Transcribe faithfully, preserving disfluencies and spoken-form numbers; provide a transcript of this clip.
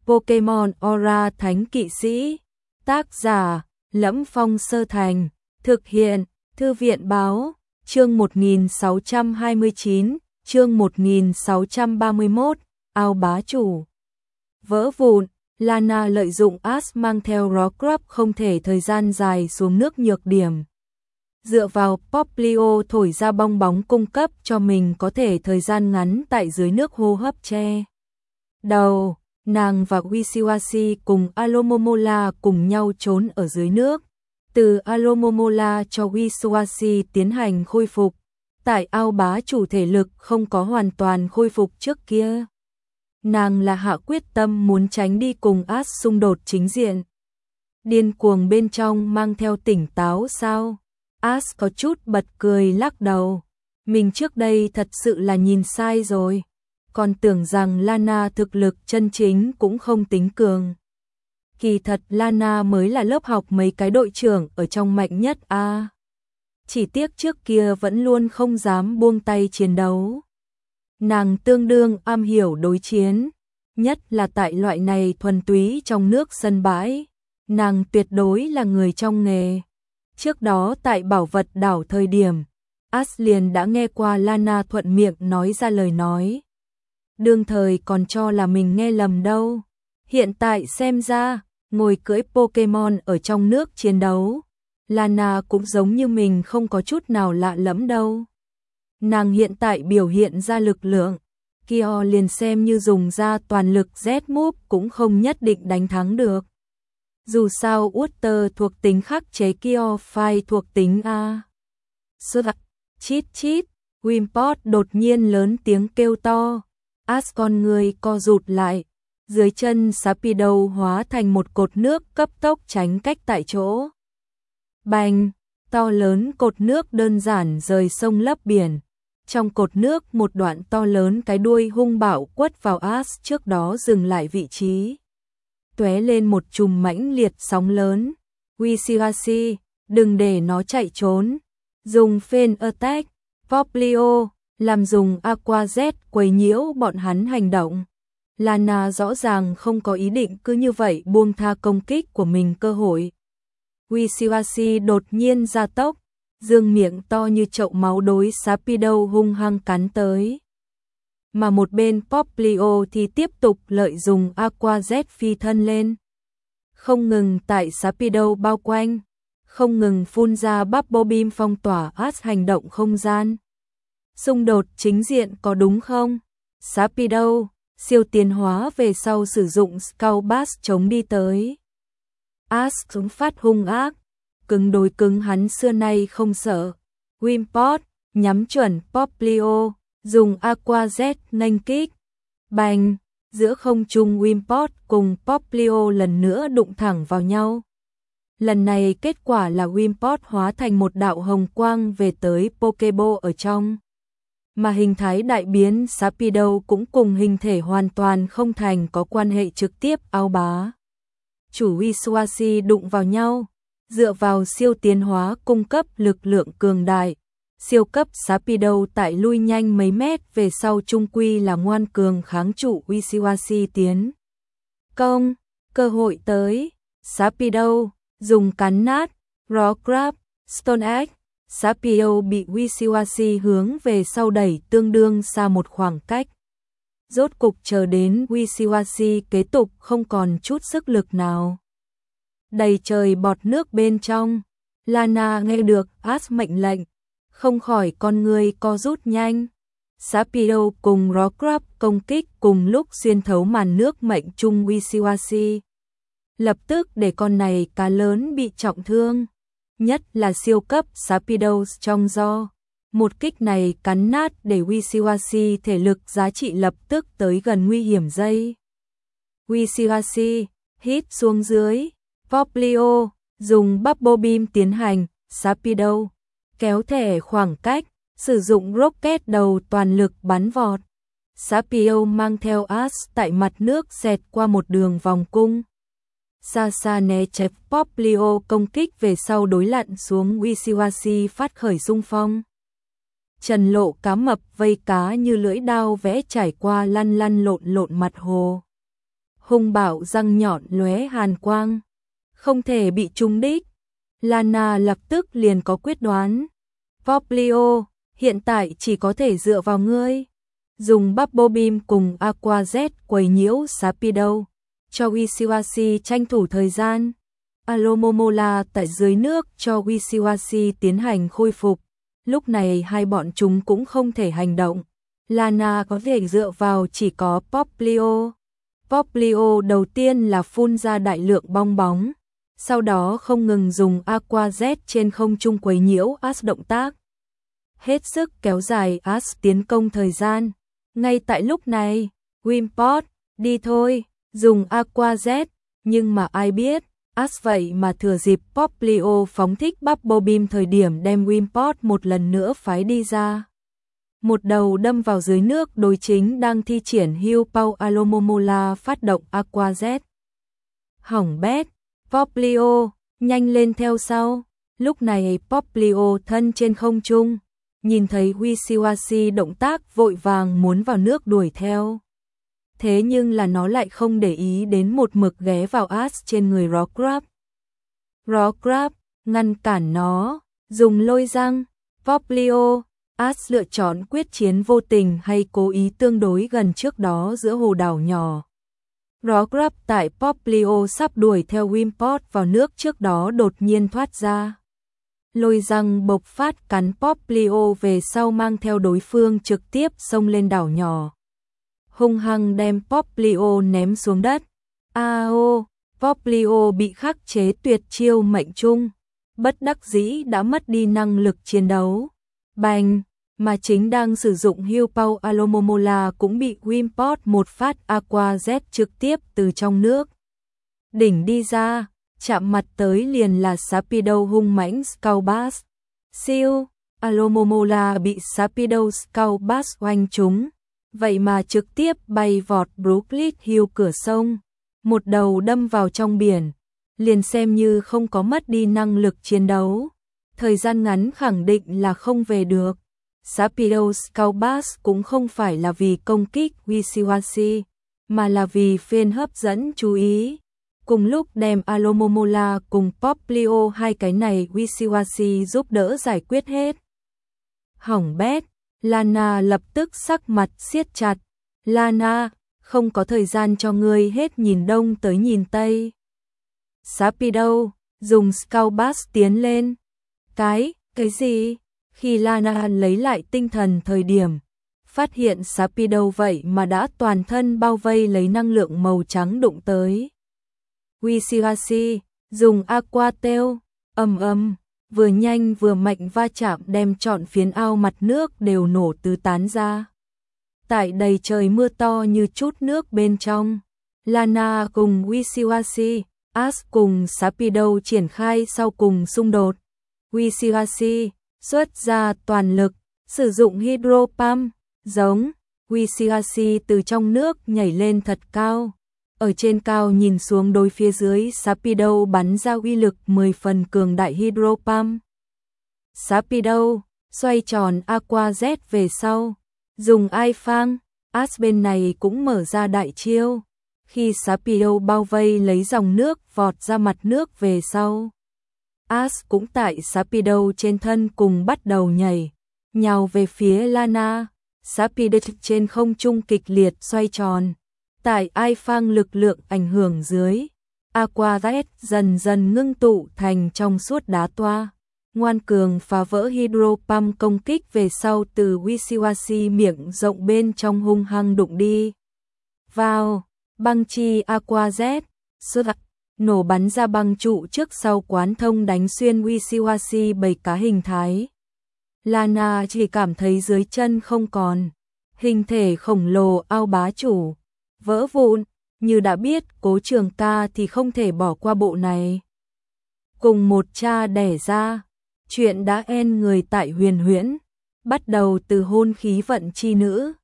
Pokemon Aura Thánh Kỵ Sĩ. Tác giả: Lẫm Phong Sơ Thành. Thực hiện: Thư viện báo. Chương một nghìn sáu trăm hai mươi chín, chương một nghìn sáu trăm ba mươi mốt, ao bá chủ. Vỡ vụn, Lana lợi dụng Ash mang theo Rockruff không thể thời gian dài xuống nước nhược điểm. Dựa vào Popplio thổi ra bong bóng cung cấp cho mình có thể thời gian ngắn tại dưới nước hô hấp che đầu. Nàng và Wishiwashi cùng Alomomola cùng nhau trốn ở dưới nước. Từ Alomomola cho Wishiwashi tiến hành khôi phục. Tại ao bá chủ thể lực không có hoàn toàn khôi phục trước kia. Nàng là hạ quyết tâm muốn tránh đi cùng Ash xung đột chính diện. Điên cuồng bên trong mang theo tỉnh táo sao? Ash có chút bật cười lắc đầu. Mình trước đây thật sự là nhìn sai rồi. Còn tưởng rằng Lana thực lực chân chính cũng không tính cường. Kỳ thật Lana mới là lớp học mấy cái đội trưởng ở trong mạnh nhất a. À, chỉ tiếc trước kia vẫn luôn không dám buông tay chiến đấu. Nàng tương đương am hiểu đối chiến, nhất là tại loại này thuần túy trong nước sân bãi. Nàng tuyệt đối là người trong nghề. Trước đó tại bảo vật đảo thời điểm, Ash liền đã nghe qua Lana thuận miệng nói ra lời nói. Đương thời còn cho là mình nghe lầm đâu. Hiện tại xem ra, ngồi cưỡi Pokemon ở trong nước chiến đấu, Lana cũng giống như mình không có chút nào lạ lẫm đâu. Nàng hiện tại biểu hiện ra lực lượng, Kyo liền xem như dùng ra toàn lực Z-Move cũng không nhất định đánh thắng được. Dù sao Water thuộc tính khắc chế Kyo Fire thuộc tính A. Xuất chít chít, Wimpod đột nhiên lớn tiếng kêu to. Ash con người co rụt lại, dưới chân Sharpedo hóa thành một cột nước cấp tốc tránh cách tại chỗ. Bành, to lớn cột nước đơn giản rời sông lấp biển. Trong cột nước một đoạn to lớn cái đuôi hung bạo quất vào Ash trước đó dừng lại vị trí. Tóe lên một chùm mãnh liệt sóng lớn. Wishiwashi, đừng để nó chạy trốn. Dùng Fan Attack, Popplio, làm dùng Aqua Z quấy nhiễu bọn hắn hành động. Lana rõ ràng không có ý định cứ như vậy buông tha công kích của mình cơ hội. Wishiwashi đột nhiên ra tốc, dương miệng to như chậu máu đối Sharpedo hung hăng cắn tới. Mà một bên Popplio thì tiếp tục lợi dụng Aqua Z phi thân lên. Không ngừng tại Sharpedo bao quanh, không ngừng phun ra Bubble Beam phong tỏa Ash hành động không gian. Xung đột chính diện có đúng không? Sharpedo, siêu tiến hóa về sau sử dụng Skull Bass chống đi tới. Ash chúng phát hung ác, cứng đối cứng hắn xưa nay không sợ. Wimpod, nhắm chuẩn Popplio, dùng Aqua Z nghênh kích. Bành, giữa không trung Wimpod cùng Popplio lần nữa đụng thẳng vào nhau. Lần này kết quả là Wimpod hóa thành một đạo hồng quang về tới Pokeball ở trong. Mà hình thái đại biến Sharpedo cũng cùng hình thể hoàn toàn không thành có quan hệ trực tiếp ao bá. Chủ Wishiwashi đụng vào nhau, dựa vào siêu tiến hóa cung cấp lực lượng cường đại. Siêu cấp Sharpedo tại lui nhanh mấy mét về sau trung quy là ngoan cường kháng trụ Wishiwashi tiến công. Cơ hội tới, Sharpedo dùng cắn nát Rockruff, Stone Egg. Sharpedo bị Wishiwashi hướng về sau đẩy tương đương xa một khoảng cách. Rốt cục chờ đến Wishiwashi kế tục không còn chút sức lực nào. Đầy trời bọt nước bên trong, Lana nghe được Ash mệnh lệnh, không khỏi con người co rút nhanh. Sharpedo cùng Rockruff công kích cùng lúc xuyên thấu màn nước mệnh trung Wishiwashi. Lập tức để con này cá lớn bị trọng thương. Nhất là siêu cấp Sharpedo trong do. Một kích này cắn nát để Wishiwashi thể lực giá trị lập tức tới gần nguy hiểm dây. Wishiwashi hít xuống dưới. Popplio dùng Bubble Beam tiến hành. Sharpedo kéo thẻ khoảng cách, sử dụng rocket đầu toàn lực bắn vọt. Sharpedo mang theo Ash tại mặt nước xẹt qua một đường vòng cung. Xa xa né chẹp Popplio công kích về sau đối lặn xuống Wishiwashi phát khởi xung phong. Trần lộ cá mập vây cá như lưỡi đao vẽ trải qua lăn lăn lộn lộn mặt hồ. hung bạo răng nhọn lóe hàn quang. Không thể bị trúng đích. Lana lập tức liền có quyết đoán. Popplio, hiện tại chỉ có thể dựa vào ngươi. Dùng Bubble Beam cùng Aqua Jet quấy nhiễu Sharpedo, cho Wishiwashi tranh thủ thời gian. Alomomola tại dưới nước cho Wishiwashi tiến hành khôi phục. Lúc này hai bọn chúng cũng không thể hành động. Lana có thể dựa vào chỉ có Popplio. Popplio đầu tiên là phun ra đại lượng bong bóng, sau đó không ngừng dùng Aqua Jet trên không trung quấy nhiễu Ash động tác. Hết sức kéo dài Ash tiến công thời gian. Ngay tại lúc này, Wimpod, đi thôi, dùng Aqua Jet, nhưng mà ai biết, Ash vậy mà thừa dịp Popplio phóng thích Bubble Beam thời điểm đem Wimpod một lần nữa phái đi ra. Một đầu đâm vào dưới nước đối chính đang thi triển Heal Pow. Alomomola phát động Aqua Jet. Hỏng bét, Popplio, nhanh lên theo sau. Lúc này Popplio thân trên không trung, nhìn thấy Wishiwashi động tác vội vàng muốn vào nước đuổi theo. Thế nhưng là nó lại không để ý đến một mực ghé vào Ash trên người Rock Crab. Rock Crab ngăn cản nó, dùng lôi răng. Popplio, Ash lựa chọn quyết chiến vô tình hay cố ý tương đối gần trước đó giữa hồ đảo nhỏ. Rock Crab tại Popplio sắp đuổi theo Wimpod vào nước trước đó đột nhiên thoát ra. Lôi răng bộc phát cắn Popplio về sau mang theo đối phương trực tiếp xông lên đảo nhỏ. Hung hăng đem Popplio ném xuống đất. Ao, Popplio bị khắc chế tuyệt chiêu mệnh trung. Bất đắc dĩ đã mất đi năng lực chiến đấu. Bành, mà chính đang sử dụng Heal Pow. Alomomola cũng bị Wimpod một phát Aqua Jet trực tiếp từ trong nước đỉnh đi ra, chạm mặt tới liền là Sharpedo hung mãnh Skull Bass. Siêu, Alomomola bị Sharpedo Skull Bass oanh trúng, vậy mà trực tiếp bay vọt Brooklyn Hill cửa sông, một đầu đâm vào trong biển, liền xem như không có mất đi năng lực chiến đấu, thời gian ngắn khẳng định là không về được. Sharpedo Skull Bass cũng không phải là vì công kích Wishiwashi, mà là vì phiên hấp dẫn chú ý. Cùng lúc đem Alomomola cùng Popplio hai cái này Wishiwashi giúp đỡ giải quyết hết. Hỏng bét, Lana lập tức sắc mặt siết chặt. Lana, không có thời gian cho ngươi hết nhìn đông tới nhìn tây. Sharpedo, dùng Skull Bass tiến lên. Cái, cái gì? Khi Lana lấy lại tinh thần thời điểm, phát hiện Sharpedo vậy mà đã toàn thân bao vây lấy năng lượng màu trắng đụng tới. Wishiwashi, dùng Aqua Tail, ầm ầm, vừa nhanh vừa mạnh va chạm đem trọn phiến ao mặt nước đều nổ tứ tán ra. Tại đầy trời mưa to như chút nước bên trong, Lana cùng Wishiwashi, Ash cùng Sharpedo triển khai sau cùng xung đột. Wishiwashi xuất ra toàn lực, sử dụng Hydro Pump, giống Wishiwashi từ trong nước nhảy lên thật cao. Ở trên cao nhìn xuống đối phía dưới Sharpedo bắn ra uy lực mười phần cường đại Hydro Pump. Sharpedo xoay tròn Aqua Jet về sau, dùng ai phang, Ash bên này cũng mở ra đại chiêu. Khi Sharpedo bao vây lấy dòng nước vọt ra mặt nước về sau, Ash cũng tại Sharpedo trên thân cùng bắt đầu nhảy, nhào về phía Lana. Sharpedo trên không trung kịch liệt xoay tròn. Tại ai phang lực lượng ảnh hưởng dưới, Aqua Jet dần dần ngưng tụ thành trong suốt đá toa, ngoan cường phá vỡ Hydro Pump công kích về sau từ Wishiwashi miệng rộng bên trong hung hăng đụng đi vào. Băng chi Aqua Jet xuất nổ bắn ra băng trụ trước sau quán thông đánh xuyên Wishiwashi bầy cá hình thái. Lana chỉ cảm thấy dưới chân không còn, hình thể khổng lồ ao bá chủ vỡ vụn, như đã biết Cố Trường Ca thì không thể bỏ qua bộ này. Cùng một cha đẻ ra, chuyện đã end người tại Huyền Huyễn, bắt đầu từ hôn khí vận chi nữ.